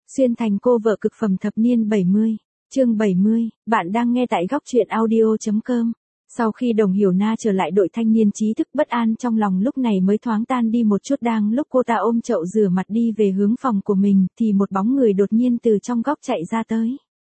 Xuyên thành cô vợ cực phẩm thập niên 70, chương 70, bạn đang nghe tại góc truyện audio.com. Sau khi Đồng Hiểu Na trở lại đội thanh niên trí thức, bất an trong lòng lúc này mới thoáng tan đi một chút. Đang lúc cô ta ôm chậu rửa mặt đi về hướng phòng của mình, thì một bóng người đột nhiên từ trong góc chạy ra tới.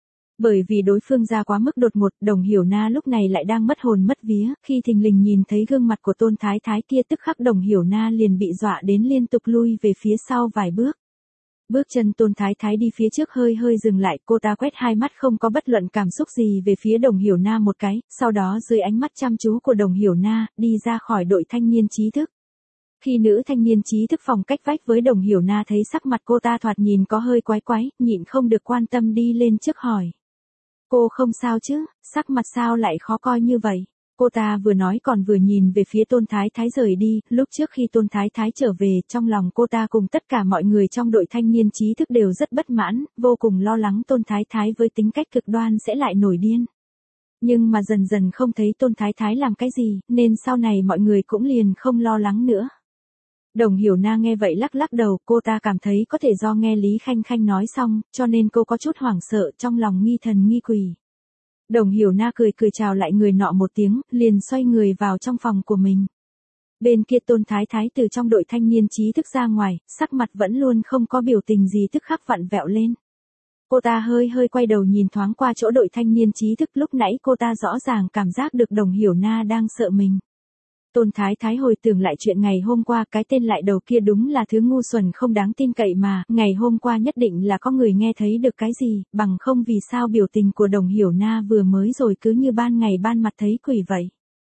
Bởi vì đối phương ra quá mức đột ngột, Đồng Hiểu Na lúc này lại đang mất hồn mất vía, khi thình lình nhìn thấy gương mặt của Tôn Thái Thái kia, tức khắc Đồng Hiểu Na liền bị dọa đến liên tục lui về phía sau vài bước. Bước chân Tôn Thái Thái đi phía trước hơi dừng lại, cô ta quét hai mắt không có bất luận cảm xúc gì về phía Đồng Hiểu Na một cái, sau đó dưới ánh mắt chăm chú của Đồng Hiểu Na, đi ra khỏi đội thanh niên trí thức. Khi nữ thanh niên trí thức phòng cách vách với Đồng Hiểu Na thấy sắc mặt cô ta thoạt nhìn có hơi quái, nhịn không được quan tâm đi lên trước hỏi. Cô không sao chứ, sắc mặt sao lại khó coi như vậy? Cô ta vừa nói còn vừa nhìn về phía Tôn Thái Thái rời đi. Lúc trước khi Tôn Thái Thái trở về, trong lòng cô ta cùng tất cả mọi người trong đội thanh niên trí thức đều rất bất mãn, vô cùng lo lắng Tôn Thái Thái với tính cách cực đoan sẽ lại nổi điên. Nhưng mà dần dần không thấy Tôn Thái Thái làm cái gì, nên sau này mọi người cũng liền không lo lắng nữa. Đồng Hiểu Na nghe vậy lắc đầu, cô ta cảm thấy có thể do nghe Lý Khanh Khanh nói xong, cho nên cô có chút hoảng sợ, trong lòng nghi thần nghi quỷ. Đồng Hiểu Na cười chào lại người nọ một tiếng, liền xoay người vào trong phòng của mình. Bên kia Tôn Thái Thái từ trong đội thanh niên trí thức ra ngoài, sắc mặt vẫn luôn không có biểu tình gì, tức khắc vặn vẹo lên. Cô ta hơi quay đầu nhìn thoáng qua chỗ đội thanh niên trí thức, lúc nãy cô ta rõ ràng cảm giác được Đồng Hiểu Na đang sợ mình. Tôn Thái Thái hồi tưởng lại chuyện ngày hôm qua, cái tên lại đầu kia đúng là thứ ngu xuẩn không đáng tin cậy mà, ngày hôm qua nhất định là có người nghe thấy được cái gì, bằng không vì sao biểu tình của Đồng Hiểu Na vừa mới rồi cứ như ban ngày ban mặt thấy quỷ vậy.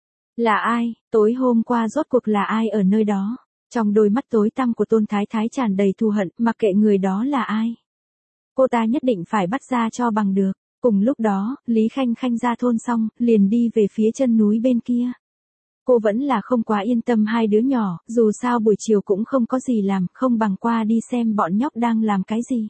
Là ai, tối hôm qua rốt cuộc là ai ở nơi đó? Trong đôi mắt tối tăm của Tôn Thái Thái tràn đầy thù hận, mặc kệ người đó là ai. Cô ta nhất định phải bắt ra cho bằng được. Cùng lúc đó, Lý Khanh Khanh ra thôn xong, liền đi về phía chân núi bên kia. Cô vẫn là không quá yên tâm hai đứa nhỏ, dù sao buổi chiều cũng không có gì làm, không bằng qua đi xem bọn nhóc đang làm cái gì.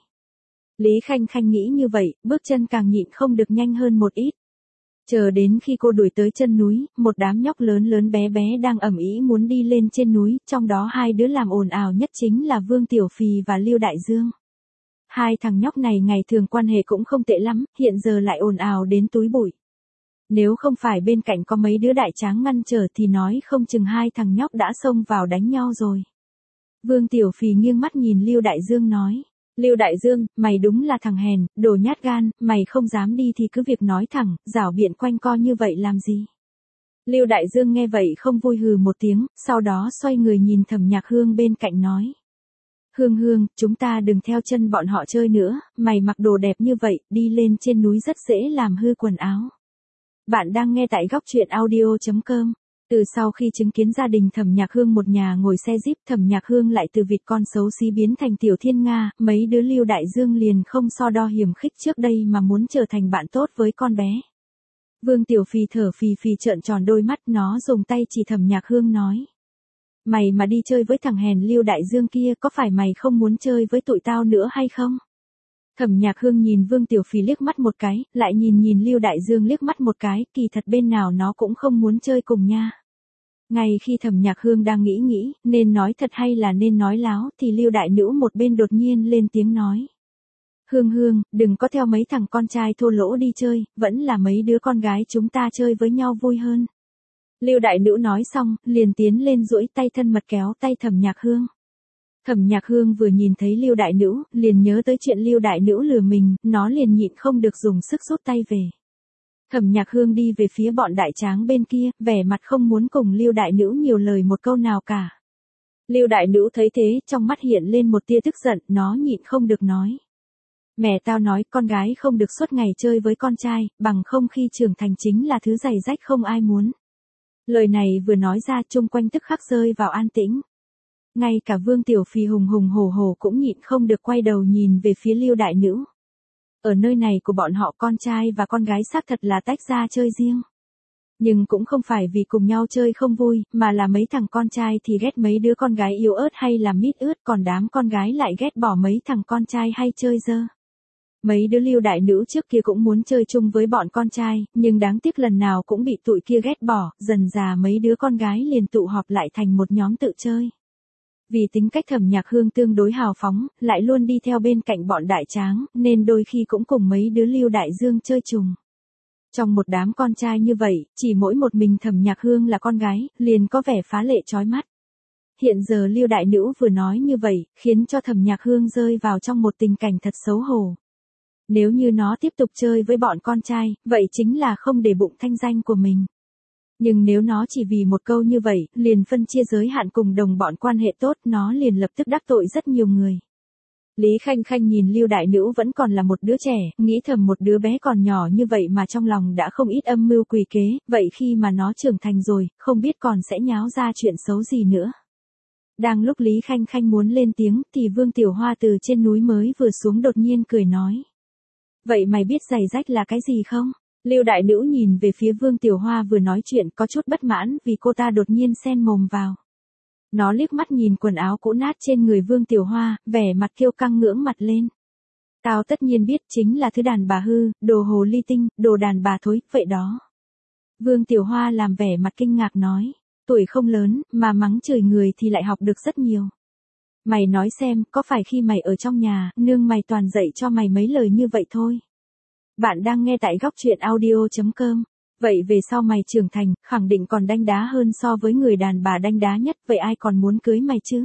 Lý Khanh Khanh nghĩ như vậy, bước chân càng nhịn không được nhanh hơn một ít. Chờ đến khi cô đuổi tới chân núi, một đám nhóc lớn bé đang ầm ĩ muốn đi lên trên núi, trong đó hai đứa làm ồn ào nhất chính là Vương Tiểu Phì và Lưu Đại Dương. Hai thằng nhóc này ngày thường quan hệ cũng không tệ lắm, hiện giờ lại ồn ào đến túi bụi. Nếu không phải bên cạnh có mấy đứa đại tráng ngăn trở thì nói không chừng hai thằng nhóc đã xông vào đánh nhau rồi. Vương Tiểu Phì nghiêng mắt nhìn Lưu Đại Dương nói. Lưu Đại Dương, mày đúng là thằng hèn, đồ nhát gan, mày không dám đi thì cứ việc nói thẳng, rảo biện quanh co như vậy làm gì. Lưu Đại Dương nghe vậy không vui hừ một tiếng, sau đó xoay người nhìn Thẩm Nhạc Hương bên cạnh nói. Hương, chúng ta đừng theo chân bọn họ chơi nữa, mày mặc đồ đẹp như vậy, đi lên trên núi rất dễ làm hư quần áo. Bạn đang nghe tại góc truyện audio.com. Từ sau khi chứng kiến gia đình Thẩm Nhạc Hương một nhà ngồi xe Jeep, Thẩm Nhạc Hương lại từ vịt con xấu xí biến thành tiểu thiên nga, mấy đứa Lưu Đại Dương liền không so đo hiềm khích trước đây mà muốn trở thành bạn tốt với con bé. Vương Tiểu Phì thở phì trợn tròn đôi mắt, nó dùng tay chỉ Thẩm Nhạc Hương nói. Mày mà đi chơi với thằng hèn Lưu Đại Dương kia, có phải mày không muốn chơi với tụi tao nữa hay không? Thẩm Nhạc Hương nhìn Vương Tiểu Phì liếc mắt một cái, lại nhìn Lưu Đại Dương liếc mắt một cái, kỳ thật bên nào nó cũng không muốn chơi cùng nha. Ngay khi Thẩm Nhạc Hương đang nghĩ, nên nói thật hay là nên nói láo, thì Lưu Đại Nữ một bên đột nhiên lên tiếng nói. Hương, đừng có theo mấy thằng con trai thô lỗ đi chơi, vẫn là mấy đứa con gái chúng ta chơi với nhau vui hơn. Lưu Đại Nữ nói xong, liền tiến lên duỗi tay thân mật kéo tay Thẩm Nhạc Hương. Thẩm Nhạc Hương vừa nhìn thấy Lưu Đại Nữ, liền nhớ tới chuyện Lưu Đại Nữ lừa mình, nó liền nhịn không được dùng sức rút tay về. Thẩm Nhạc Hương đi về phía bọn đại tráng bên kia, vẻ mặt không muốn cùng Lưu Đại Nữ nhiều lời một câu nào cả. Lưu Đại Nữ thấy thế, trong mắt hiện lên một tia tức giận, nó nhịn không được nói. Mẹ tao nói con gái không được suốt ngày chơi với con trai, bằng không khi trưởng thành chính là thứ giày rách không ai muốn. Lời này vừa nói ra, chung quanh tức khắc rơi vào an tĩnh. Ngay cả Vương Tiểu Phì hùng hổ cũng nhịn không được quay đầu nhìn về phía Lưu Đại Nữ. Ở nơi này của bọn họ con trai và con gái xác thật là tách ra chơi riêng. Nhưng cũng không phải vì cùng nhau chơi không vui, mà là mấy thằng con trai thì ghét mấy đứa con gái yếu ớt hay là mít ướt, còn đám con gái lại ghét bỏ mấy thằng con trai hay chơi dơ. Mấy đứa Lưu Đại Nữ trước kia cũng muốn chơi chung với bọn con trai, nhưng đáng tiếc lần nào cũng bị tụi kia ghét bỏ, dần dà mấy đứa con gái liền tụ họp lại thành một nhóm tự chơi. Vì tính cách Thẩm Nhạc Hương tương đối hào phóng, lại luôn đi theo bên cạnh bọn đại tráng, nên đôi khi cũng cùng mấy đứa Lưu Đại Dương chơi chung. Trong một đám con trai như vậy, chỉ mỗi một mình Thẩm Nhạc Hương là con gái, liền có vẻ phá lệ chói mắt. Hiện giờ Lưu Đại Nữ vừa nói như vậy, khiến cho Thẩm Nhạc Hương rơi vào trong một tình cảnh thật xấu hổ. Nếu như nó tiếp tục chơi với bọn con trai, vậy chính là không để bụng thanh danh của mình. Nhưng nếu nó chỉ vì một câu như vậy, liền phân chia giới hạn cùng đồng bọn quan hệ tốt, nó liền lập tức đắc tội rất nhiều người. Lý Khanh Khanh nhìn Lưu Đại Nữ vẫn còn là một đứa trẻ, nghĩ thầm một đứa bé còn nhỏ như vậy mà trong lòng đã không ít âm mưu quỷ kế, vậy khi mà nó trưởng thành rồi, không biết còn sẽ nháo ra chuyện xấu gì nữa. Đang lúc Lý Khanh Khanh muốn lên tiếng thì Vương Tiểu Hoa từ trên núi mới vừa xuống đột nhiên cười nói. Vậy mày biết giày rách là cái gì không? Lưu Đại Nữ nhìn về phía Vương Tiểu Hoa vừa nói chuyện có chút bất mãn vì cô ta đột nhiên xen mồm vào. Nó liếc mắt nhìn quần áo cũ nát trên người Vương Tiểu Hoa, vẻ mặt kiêu căng ngưỡng mặt lên. Tao tất nhiên biết chính là thứ đàn bà hư, đồ hồ ly tinh, đồ đàn bà thối, vậy đó. Vương Tiểu Hoa làm vẻ mặt kinh ngạc nói, tuổi không lớn, mà mắng chửi người thì lại học được rất nhiều. Mày nói xem, có phải khi mày ở trong nhà, nương mày toàn dạy cho mày mấy lời như vậy thôi. Bạn đang nghe tại góc truyện audio.com. Vậy về sau mày trưởng thành, khẳng định còn đanh đá hơn so với người đàn bà đanh đá nhất, vậy ai còn muốn cưới mày chứ?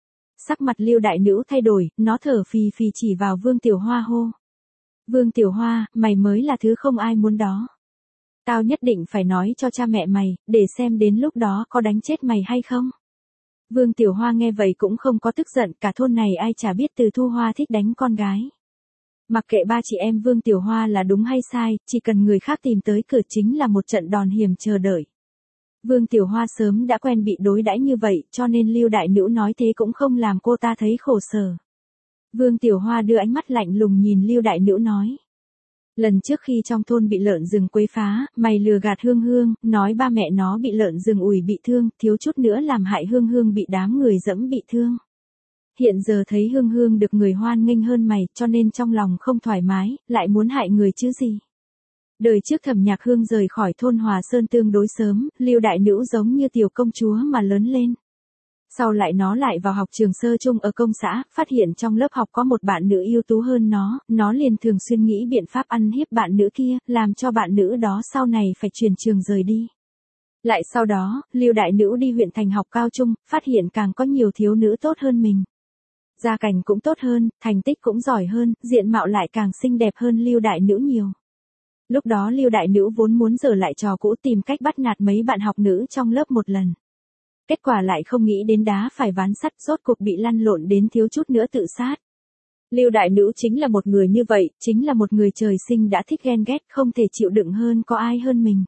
Sắc mặt Lưu Đại Nữ thay đổi, nó thở phì phì chỉ vào Vương Tiểu Hoa hô. Vương Tiểu Hoa, mày mới là thứ không ai muốn đó. Tao nhất định phải nói cho cha mẹ mày, để xem đến lúc đó có đánh chết mày hay không. Vương Tiểu Hoa nghe vậy cũng không có tức giận, cả thôn này ai chả biết Từ Thu Hoa thích đánh con gái. Mặc kệ ba chị em Vương Tiểu Hoa là đúng hay sai, chỉ cần người khác tìm tới cửa chính là một trận đòn hiểm chờ đợi. Vương Tiểu Hoa sớm đã quen bị đối đãi như vậy, cho nên Lưu Đại Nữ nói thế cũng không làm cô ta thấy khổ sở. Vương Tiểu Hoa đưa ánh mắt lạnh lùng nhìn Lưu Đại Nữ nói. Lần trước khi trong thôn bị lợn rừng quấy phá, mày lừa gạt Hương Hương, nói ba mẹ nó bị lợn rừng ủi bị thương, thiếu chút nữa làm hại Hương Hương bị đám người dẫm bị thương. Hiện giờ thấy Hương Hương được người hoan nghênh hơn mày, cho nên trong lòng không thoải mái, lại muốn hại người chứ gì. Đời trước Thẩm Nhạc Hương rời khỏi thôn Hòa Sơn tương đối sớm, Lưu Đại Nữ giống như tiểu công chúa mà lớn lên. Sau lại nó lại vào học trường sơ trung ở công xã, phát hiện trong lớp học có một bạn nữ ưu tú hơn nó liền thường xuyên nghĩ biện pháp ăn hiếp bạn nữ kia, làm cho bạn nữ đó sau này phải chuyển trường rời đi. Lại sau đó, Lưu Đại Nữ đi huyện thành học cao trung, phát hiện càng có nhiều thiếu nữ tốt hơn mình. Gia cảnh cũng tốt hơn, thành tích cũng giỏi hơn, diện mạo lại càng xinh đẹp hơn Lưu Đại Nữ nhiều. Lúc đó Lưu Đại Nữ vốn muốn giở lại trò cũ tìm cách bắt nạt mấy bạn học nữ trong lớp một lần. Kết quả lại không nghĩ đến đá phải ván sắt, rốt cuộc bị lăn lộn đến thiếu chút nữa tự sát. Lưu Đại Nữ chính là một người như vậy, chính là một người trời sinh đã thích ghen ghét, không thể chịu đựng hơn có ai hơn mình.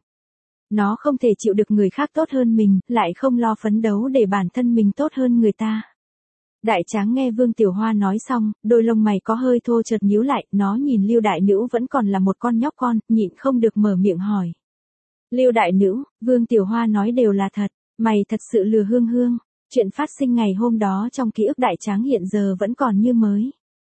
Nó không thể chịu được người khác tốt hơn mình, lại không lo phấn đấu để bản thân mình tốt hơn người ta. Đại tráng nghe Vương Tiểu Hoa nói xong, đôi lông mày có hơi thô chợt nhíu lại, nó nhìn Lưu Đại Nữ vẫn còn là một con nhóc con, nhịn không được mở miệng hỏi. Lưu Đại Nữ, Vương Tiểu Hoa nói đều là thật, mày thật sự lừa Hương Hương. Chuyện phát sinh ngày hôm đó trong ký ức đại tráng hiện giờ vẫn còn như mới.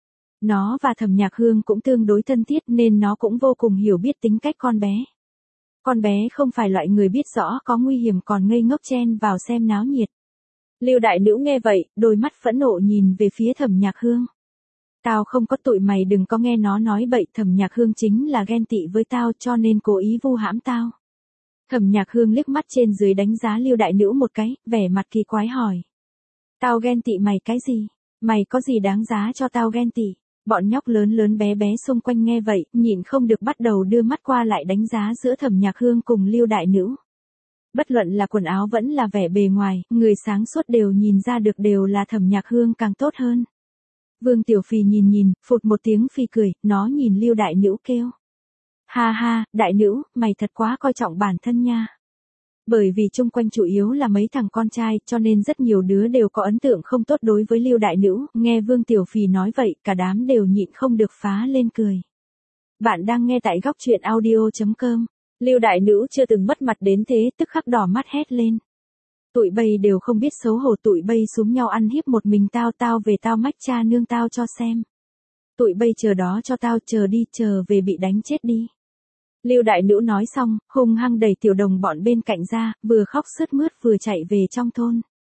Nó và Thẩm Nhạc Hương cũng tương đối thân thiết nên nó cũng vô cùng hiểu biết tính cách con bé. Con bé không phải loại người biết rõ có nguy hiểm còn ngây ngốc chen vào xem náo nhiệt. Lưu Đại Nữ nghe vậy, đôi mắt phẫn nộ nhìn về phía Thẩm Nhạc Hương. Tao không có tội, mày đừng có nghe nó nói bậy, Thẩm Nhạc Hương chính là ghen tị với tao cho nên cố ý vu hãm tao. Thẩm Nhạc Hương liếc mắt trên dưới đánh giá Lưu Đại Nữ một cái, vẻ mặt kỳ quái hỏi. Tao ghen tị mày cái gì? Mày có gì đáng giá cho tao ghen tị? Bọn nhóc lớn lớn bé bé xung quanh nghe vậy, nhịn không được bắt đầu đưa mắt qua lại đánh giá giữa Thẩm Nhạc Hương cùng Lưu Đại Nữ. Bất luận là quần áo vẫn là vẻ bề ngoài, người sáng suốt đều nhìn ra được đều là Thẩm Nhạc Hương càng tốt hơn. Vương Tiểu Phì nhìn, phụt một tiếng phì cười, nó nhìn Lưu Đại Nữ kêu. Ha ha, Đại Nữ, mày thật quá coi trọng bản thân nha. Bởi vì chung quanh chủ yếu là mấy thằng con trai, cho nên rất nhiều đứa đều có ấn tượng không tốt đối với Lưu Đại Nữ, nghe Vương Tiểu Phì nói vậy, cả đám đều nhịn không được phá lên cười. Bạn đang nghe tại góc truyện audio.com. Lưu Đại Nữ chưa từng mất mặt đến thế, tức khắc đỏ mắt hét lên. Tụi bay đều không biết xấu hổ, tụi bay xúm nhau ăn hiếp một mình tao về tao mách cha nương tao cho xem. Tụi bay chờ đó cho tao, chờ đi, chờ về bị đánh chết đi. Lưu Đại Nữ nói xong, hung hăng đẩy tiểu đồng bọn bên cạnh ra, vừa khóc sướt mướt vừa chạy về trong thôn.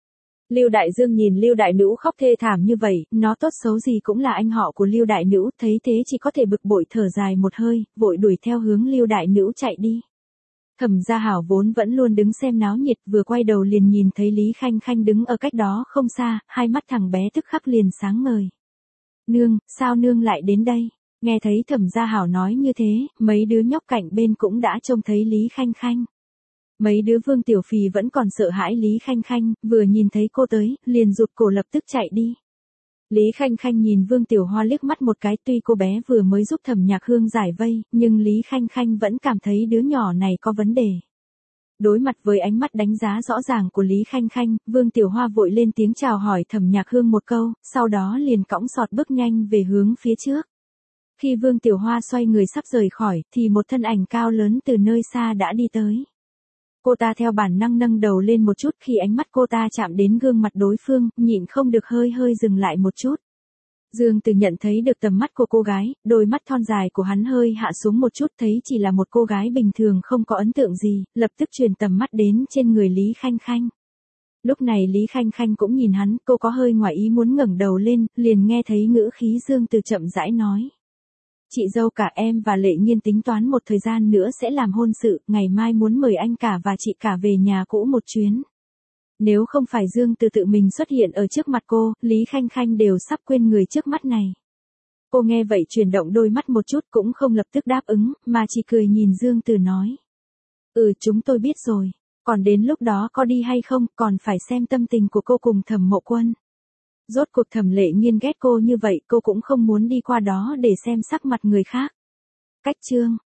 Lưu Đại Dương nhìn Lưu Đại Nữ khóc thê thảm như vậy, nó tốt xấu gì cũng là anh họ của Lưu Đại Nữ, thấy thế chỉ có thể bực bội thở dài một hơi, vội đuổi theo hướng Lưu Đại Nữ chạy đi. Thẩm Gia Hảo vốn vẫn luôn đứng xem náo nhiệt, vừa quay đầu liền nhìn thấy Lý Khanh Khanh đứng ở cách đó không xa, hai mắt thằng bé tức khắc liền sáng ngời. Nương, sao nương lại đến đây? Nghe thấy Thẩm Gia Hảo nói như thế, mấy đứa nhóc cạnh bên cũng đã trông thấy Lý Khanh Khanh. Mấy đứa Vương Tiểu Phì vẫn còn sợ hãi Lý Khanh Khanh, vừa nhìn thấy cô tới, liền rụt cổ lập tức chạy đi. Lý Khanh Khanh nhìn Vương Tiểu Hoa liếc mắt một cái, tuy cô bé vừa mới giúp Thẩm Nhạc Hương giải vây, nhưng Lý Khanh Khanh vẫn cảm thấy đứa nhỏ này có vấn đề. Đối mặt với ánh mắt đánh giá rõ ràng của Lý Khanh Khanh, Vương Tiểu Hoa vội lên tiếng chào hỏi Thẩm Nhạc Hương một câu, sau đó liền cõng sọt bước nhanh về hướng phía trước. Khi Vương Tiểu Hoa xoay người sắp rời khỏi, thì một thân ảnh cao lớn từ nơi xa đã đi tới. Cô ta theo bản năng nâng đầu lên một chút, khi ánh mắt cô ta chạm đến gương mặt đối phương, nhịn không được hơi dừng lại một chút. Dương Từ nhận thấy được tầm mắt của cô gái, đôi mắt thon dài của hắn hơi hạ xuống một chút, thấy chỉ là một cô gái bình thường không có ấn tượng gì, lập tức truyền tầm mắt đến trên người Lý Khanh Khanh. Lúc này Lý Khanh Khanh cũng nhìn hắn, cô có hơi ngoài ý muốn ngẩng đầu lên, liền nghe thấy ngữ khí Dương Từ chậm rãi nói. Chị dâu cả em và Lệ Nhiên tính toán một thời gian nữa sẽ làm hôn sự, ngày mai muốn mời anh cả và chị cả về nhà cũ một chuyến. Nếu không phải Dương Từ tự mình xuất hiện ở trước mặt cô, Lý Khanh Khanh đều sắp quên người trước mắt này. Cô nghe vậy chuyển động đôi mắt một chút cũng không lập tức đáp ứng, mà chỉ cười nhìn Dương Từ nói. Chúng tôi biết rồi, còn đến lúc đó có đi hay không, còn phải xem tâm tình của cô cùng Thẩm Mộ Quân. Rốt cuộc Thẩm Lệ Nhiên ghét cô như vậy, cô cũng không muốn đi qua đó để xem sắc mặt người khác. Cách chương